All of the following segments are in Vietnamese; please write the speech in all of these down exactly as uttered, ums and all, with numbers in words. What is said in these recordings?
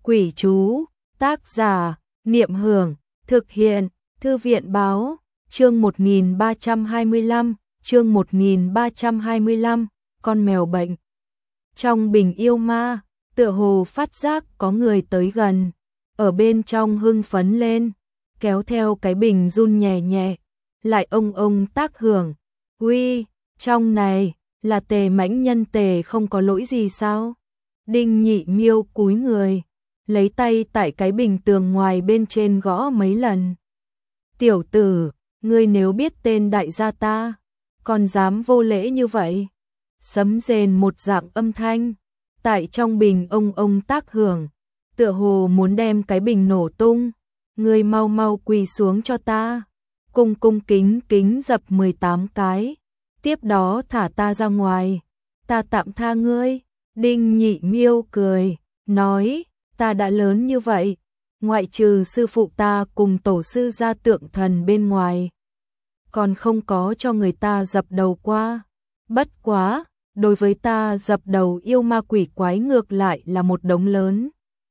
Quỷ chú, tác giả, Niệm Hưởng, thực hiện, Thư viện báo, chương một nghìn ba trăm hai mươi lăm, chương một nghìn ba trăm hai mươi lăm, con mèo bệnh. Trong bình yêu ma, tựa hồ phát giác có người tới gần, ở bên trong hưng phấn lên, kéo theo cái bình run nhẹ nhẹ, lại ông ông tác hưởng. Uy, trong này, là Tề mãnh nhân Tề không có lỗi gì sao? Đinh Nhị Miêu cúi người, lấy tay tại cái bình tường ngoài bên trên gõ mấy lần. Tiểu tử, ngươi nếu biết tên đại gia ta, còn dám vô lễ như vậy? Sấm rền một dạng âm thanh, tại trong bình ông ông tác hưởng, tựa hồ muốn đem cái bình nổ tung. Ngươi mau mau quỳ xuống cho ta, cung cung kính kính dập mười tám cái, tiếp đó thả ta ra ngoài, ta tạm tha ngươi. Đinh Nhị Miêu cười, nói, ta đã lớn như vậy, ngoại trừ sư phụ ta cùng tổ sư gia tượng thần bên ngoài, còn không có cho người ta dập đầu qua. Bất quá, đối với ta dập đầu yêu ma quỷ quái ngược lại là một đống lớn.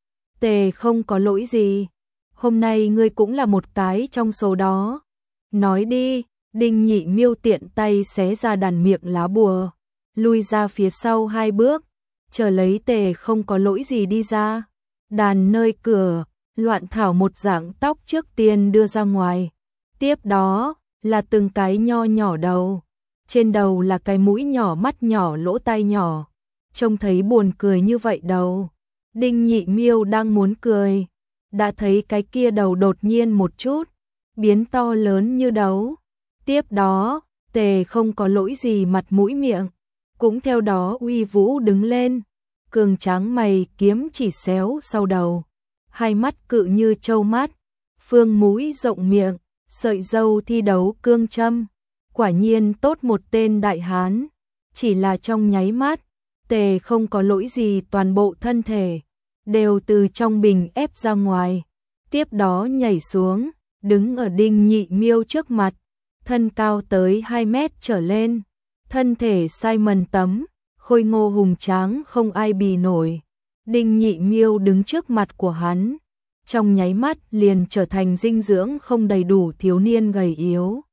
Tề không có lỗi gì, hôm nay ngươi cũng là một cái trong số đó. Nói đi. Đinh Nhị Miêu tiện tay xé ra đàn miệng lá bùa, lui ra phía sau hai bước, chờ lấy Tề không có lỗi gì đi ra. Đàn nơi cửa, loạn thảo một dạng tóc trước tiên đưa ra ngoài, tiếp đó là từng cái nho nhỏ đầu, trên đầu là cái mũi nhỏ, mắt nhỏ, lỗ tai nhỏ, trông thấy buồn cười như vậy đầu. Đinh Nhị Miêu đang muốn cười, đã thấy cái kia đầu đột nhiên một chút biến to lớn như đấu. Tiếp đó, Tề không có lỗi gì mặt mũi miệng, cũng theo đó uy vũ đứng lên, cường tráng mày kiếm chỉ xéo sau đầu, hai mắt cự như trâu mắt, phương mũi rộng miệng, sợi râu thi đấu cương châm, quả nhiên tốt một tên đại hán. Chỉ là trong nháy mắt, Tề không có lỗi gì toàn bộ thân thể đều từ trong bình ép ra ngoài, tiếp đó nhảy xuống, đứng ở Đinh Nhị Miêu trước mặt, thân cao tới hai mét trở lên, thân thể Simon tấm, khôi ngô hùng tráng không ai bì nổi. Đinh Nhị Miêu đứng trước mặt của hắn, trong nháy mắt liền trở thành dinh dưỡng không đầy đủ thiếu niên gầy yếu.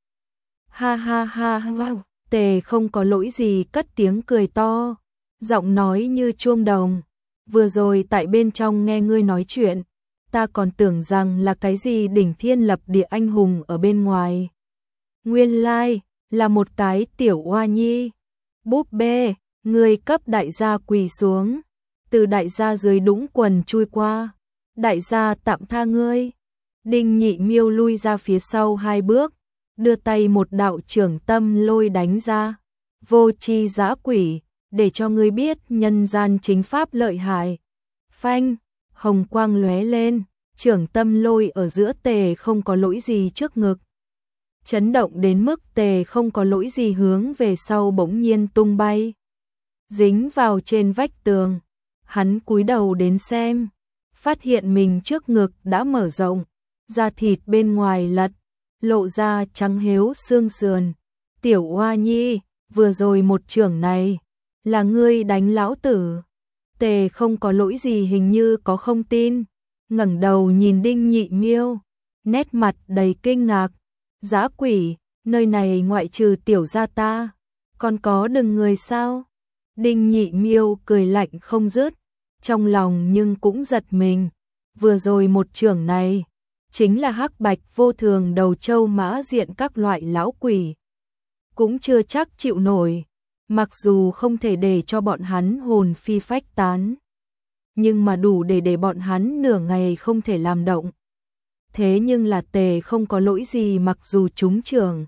Ha ha ha ha, Tề không có lỗi gì cất tiếng cười to, giọng nói như chuông đồng. Vừa rồi tại bên trong nghe ngươi nói chuyện, ta còn tưởng rằng là cái gì đỉnh thiên lập địa anh hùng ở bên ngoài. Nguyên lai là một cái tiểu oa nhi. Búp bê, ngươi cấp đại gia quỳ xuống, từ đại gia dưới đũng quần chui qua, đại gia tạm tha ngươi. Đinh Nhị Miêu lui ra phía sau hai bước, đưa tay một đạo trưởng tâm lôi đánh ra. Vô tri dã quỷ, để cho ngươi biết nhân gian chính pháp lợi hại. Phanh, hồng quang lóe lên, trưởng tâm lôi ở giữa Tề không có lỗi gì trước ngực, chấn động đến mức Tề không có lỗi gì hướng về sau bỗng nhiên tung bay, dính vào trên vách tường. Hắn cúi đầu đến xem, phát hiện mình trước ngực đã mở rộng, da thịt bên ngoài lật, lộ ra trắng héo xương sườn. Tiểu oa nhi, vừa rồi một chưởng này là ngươi đánh lão tử? Tề không có lỗi gì hình như có không tin, ngẩng đầu nhìn Đinh Nhị Miêu, nét mặt đầy kinh ngạc. Dã quỷ, nơi này ngoại trừ tiểu gia ta, còn có đừng người sao? Đinh Nhị Miêu cười lạnh không dứt, trong lòng nhưng cũng giật mình. Vừa rồi một chưởng này, chính là hắc bạch vô thường đầu trâu mã diện các loại lão quỷ, cũng chưa chắc chịu nổi. Mặc dù không thể để cho bọn hắn hồn phi phách tán, nhưng mà đủ để để bọn hắn nửa ngày không thể làm động. Thế nhưng là Tề không có lỗi gì, mặc dù trúng chưởng,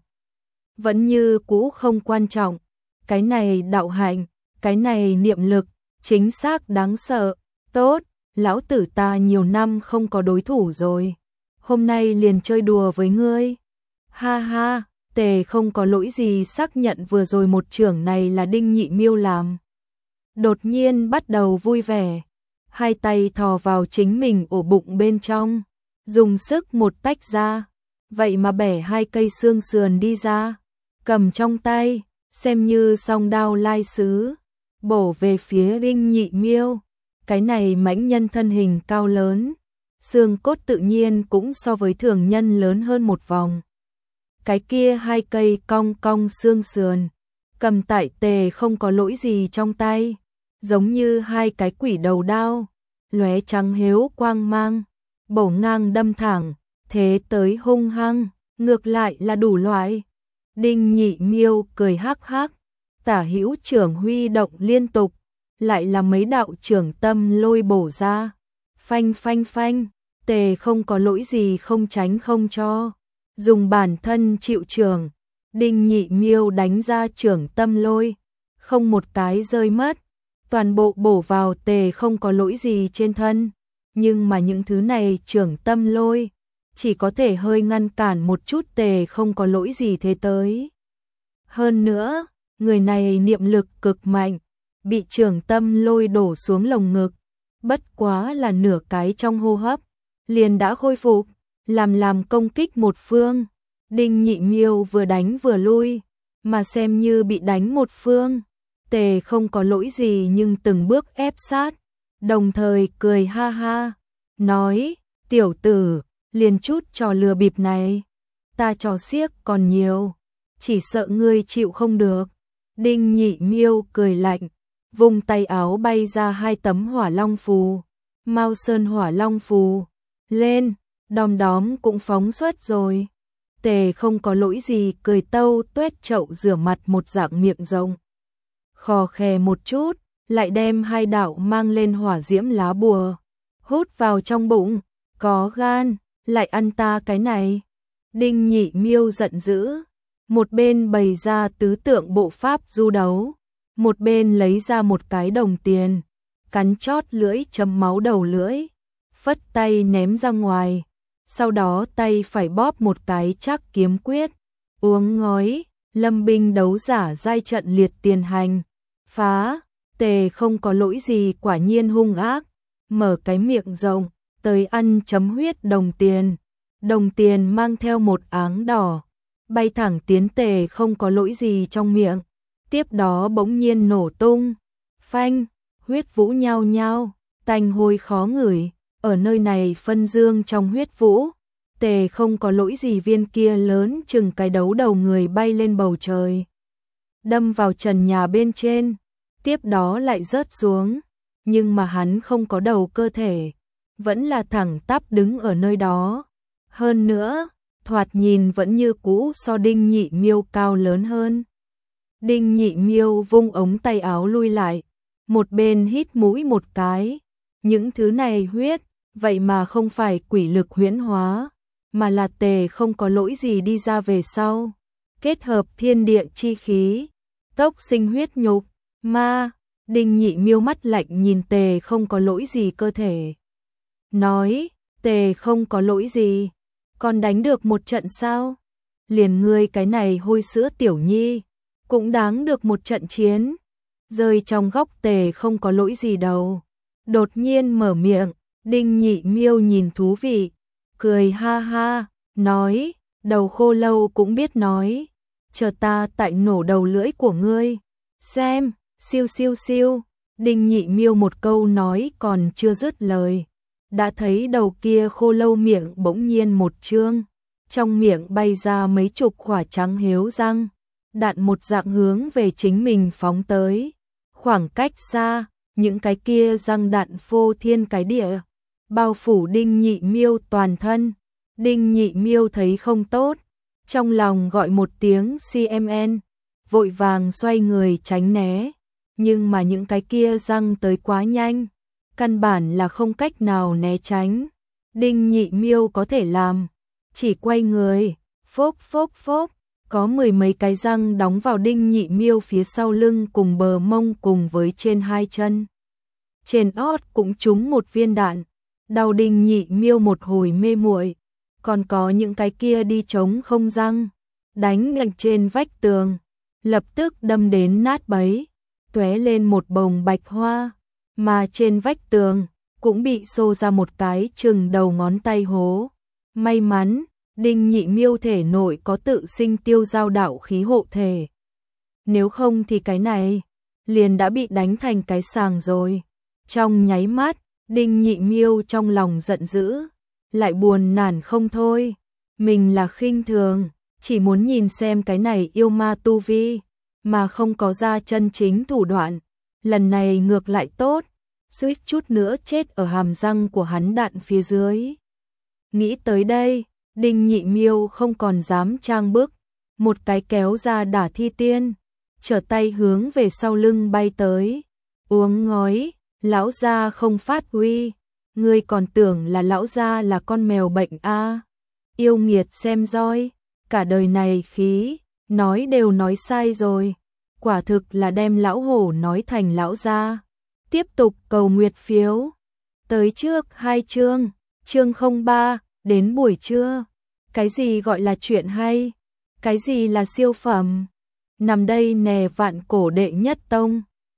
vẫn như cũ không quan trọng. Cái này đạo hạnh, cái này niệm lực, chính xác đáng sợ. Tốt, lão tử ta nhiều năm không có đối thủ rồi, hôm nay liền chơi đùa với ngươi. Ha ha. Tề không có lỗi gì xác nhận vừa rồi một chưởng này là Đinh Nhị Miêu làm, đột nhiên bắt đầu vui vẻ, hai tay thò vào chính mình ổ bụng bên trong, dùng sức một tách ra, vậy mà bẻ hai cây xương sườn đi ra, cầm trong tay, xem như song đao lai sứ, bổ về phía Đinh Nhị Miêu. Cái này mãnh nhân thân hình cao lớn, xương cốt tự nhiên cũng so với thường nhân lớn hơn một vòng. Cái kia hai cây cong cong xương sườn, cầm tại Tề Không có lỗi gì trong tay, giống như hai cái quỷ đầu đao, lóe trắng hiếu quang mang, bổ ngang đâm thẳng, thế tới hung hăng, ngược lại là đủ loại. Đinh Nhị Miêu cười hắc hắc, tả hữu trưởng huy động liên tục, lại là mấy đạo trưởng tâm lôi bổ ra. Phanh phanh phanh, Tề Không có lỗi gì không tránh không cho, dùng bản thân chịu trưởng, Đinh Nhị Miêu đánh ra trưởng tâm lôi, không một cái rơi mất, toàn bộ bổ vào Tề Không có lỗi gì trên thân, nhưng mà những thứ này trưởng tâm lôi chỉ có thể hơi ngăn cản một chút Tề Không có lỗi gì thế tới. Hơn nữa, người này niệm lực cực mạnh, bị trưởng tâm lôi đổ xuống lồng ngực, bất quá là nửa cái trong hô hấp, liền đã khôi phục, làm làm công kích một phương. Đinh Nhị Miêu vừa đánh vừa lui, mà xem như bị đánh một phương. Tề Không có lỗi gì nhưng từng bước ép sát, đồng thời cười ha ha, nói, tiểu tử, liền chút trò lừa bịp này, ta trò xiếc còn nhiều, chỉ sợ ngươi chịu không được. Đinh Nhị Miêu cười lạnh, vùng tay áo bay ra hai tấm hỏa long phù, Mao Sơn hỏa long phù, lên, đom đóm cũng phóng xuất rồi. Tề Không có lỗi gì cười tâu tuét chậu rửa mặt một dạng miệng rộng, khò khè một chút, lại đem hai đạo mang lên hỏa diễm lá bùa, hút vào trong bụng, có gan, lại ăn ta cái này. Đinh Nhị Miêu giận dữ, một bên bày ra tứ tượng bộ pháp du đấu, một bên lấy ra một cái đồng tiền, cắn chót lưỡi chấm máu đầu lưỡi, phất tay ném ra ngoài, sau đó tay phải bóp một cái chắc kiếm quyết, uống ngói, lâm binh đấu giả giai trận liệt tiền hành, phá. Tề Không có lỗi gì quả nhiên hung ác, mở cái miệng rộng, tới ăn chấm huyết đồng tiền, đồng tiền mang theo một áng đỏ, bay thẳng tiến Tề Không có lỗi gì trong miệng, tiếp đó bỗng nhiên nổ tung, phanh, huyết vũ nhao nhao, tanh hôi khó ngửi, ở nơi này phân dương trong huyết vũ. Tề Không có lỗi gì viên kia lớn chừng cái đấu đầu người bay lên bầu trời, đâm vào trần nhà bên trên, tiếp đó lại rớt xuống, nhưng mà hắn không có đầu cơ thể, vẫn là thẳng tắp đứng ở nơi đó. Hơn nữa, thoạt nhìn vẫn như cũ so Đinh Nhị Miêu cao lớn hơn. Đinh Nhị Miêu vung ống tay áo lui lại, một bên hít mũi một cái, những thứ này huyết, vậy mà không phải quỷ lực huyễn hóa, mà là Tề Không có lỗi gì đi ra về sau, kết hợp thiên địa chi khí, tốc sinh huyết nhục, ma. Đinh Nhị Miêu mắt lạnh nhìn Tề Không có lỗi gì cơ thể, nói, Tề Không có lỗi gì, còn đánh được một trận sao? Liền ngươi cái này hôi sữa tiểu nhi, cũng đáng được một trận chiến. Rơi trong góc Tề Không có lỗi gì đâu, đột nhiên mở miệng. Đinh Nhị Miêu nhìn thú vị, cười ha ha, nói, đầu khô lâu cũng biết nói, chờ ta tại nổ đầu lưỡi của ngươi, xem, siêu siêu siêu. Đinh Nhị Miêu một câu nói còn chưa dứt lời, đã thấy đầu kia khô lâu miệng bỗng nhiên một trương, trong miệng bay ra mấy chục quả trắng hiếu răng, đạn một dạng hướng về chính mình phóng tới. Khoảng cách xa, những cái kia răng đạn phô thiên cái địa, bao phủ Đinh Nhị Miêu toàn thân. Đinh Nhị Miêu thấy không tốt, trong lòng gọi một tiếng xê em en, vội vàng xoay người tránh né, nhưng mà những cái kia răng tới quá nhanh, căn bản là không cách nào né tránh. Đinh Nhị Miêu có thể làm, chỉ quay người, phốc phốc phốc, có mười mấy cái răng đóng vào Đinh Nhị Miêu phía sau lưng cùng bờ mông cùng với trên hai chân. Trên ót cũng trúng một viên đạn, đau Đinh Nhị Miêu một hồi mê muội. Còn có những cái kia đi trống không răng, đánh lệch trên vách tường, lập tức đâm đến nát bấy, tóe lên một bồng bạch hoa, mà trên vách tường cũng bị xô ra một cái chừng đầu ngón tay hố. May mắn, Đinh Nhị Miêu thể nội có tự sinh tiêu giao đạo khí hộ thể. Nếu không thì cái này liền đã bị đánh thành cái sàng rồi. Trong nháy mắt, Đinh Nhị Miêu trong lòng giận dữ, lại buồn nản không thôi. Mình là khinh thường, chỉ muốn nhìn xem cái này yêu ma tu vi, mà không có ra chân chính thủ đoạn. Lần này ngược lại tốt, suýt chút nữa chết ở hàm răng của hắn đạn phía dưới. Nghĩ tới đây, Đinh Nhị Miêu không còn dám trang bức, một cái kéo ra đả thi tiên, trở tay hướng về sau lưng bay tới. Uống ngói, lão gia không phát huy, ngươi còn tưởng là lão gia là con mèo bệnh a? À? Yêu nghiệt xem roi, cả đời này khí, nói đều nói sai rồi, quả thực là đem lão hổ nói thành lão gia. Tiếp tục cầu nguyệt phiếu, tới trước hai chương, chương không ba, đến buổi trưa. Cái gì gọi là chuyện hay? Cái gì là siêu phẩm? Nằm đây nè vạn cổ đệ nhất tông.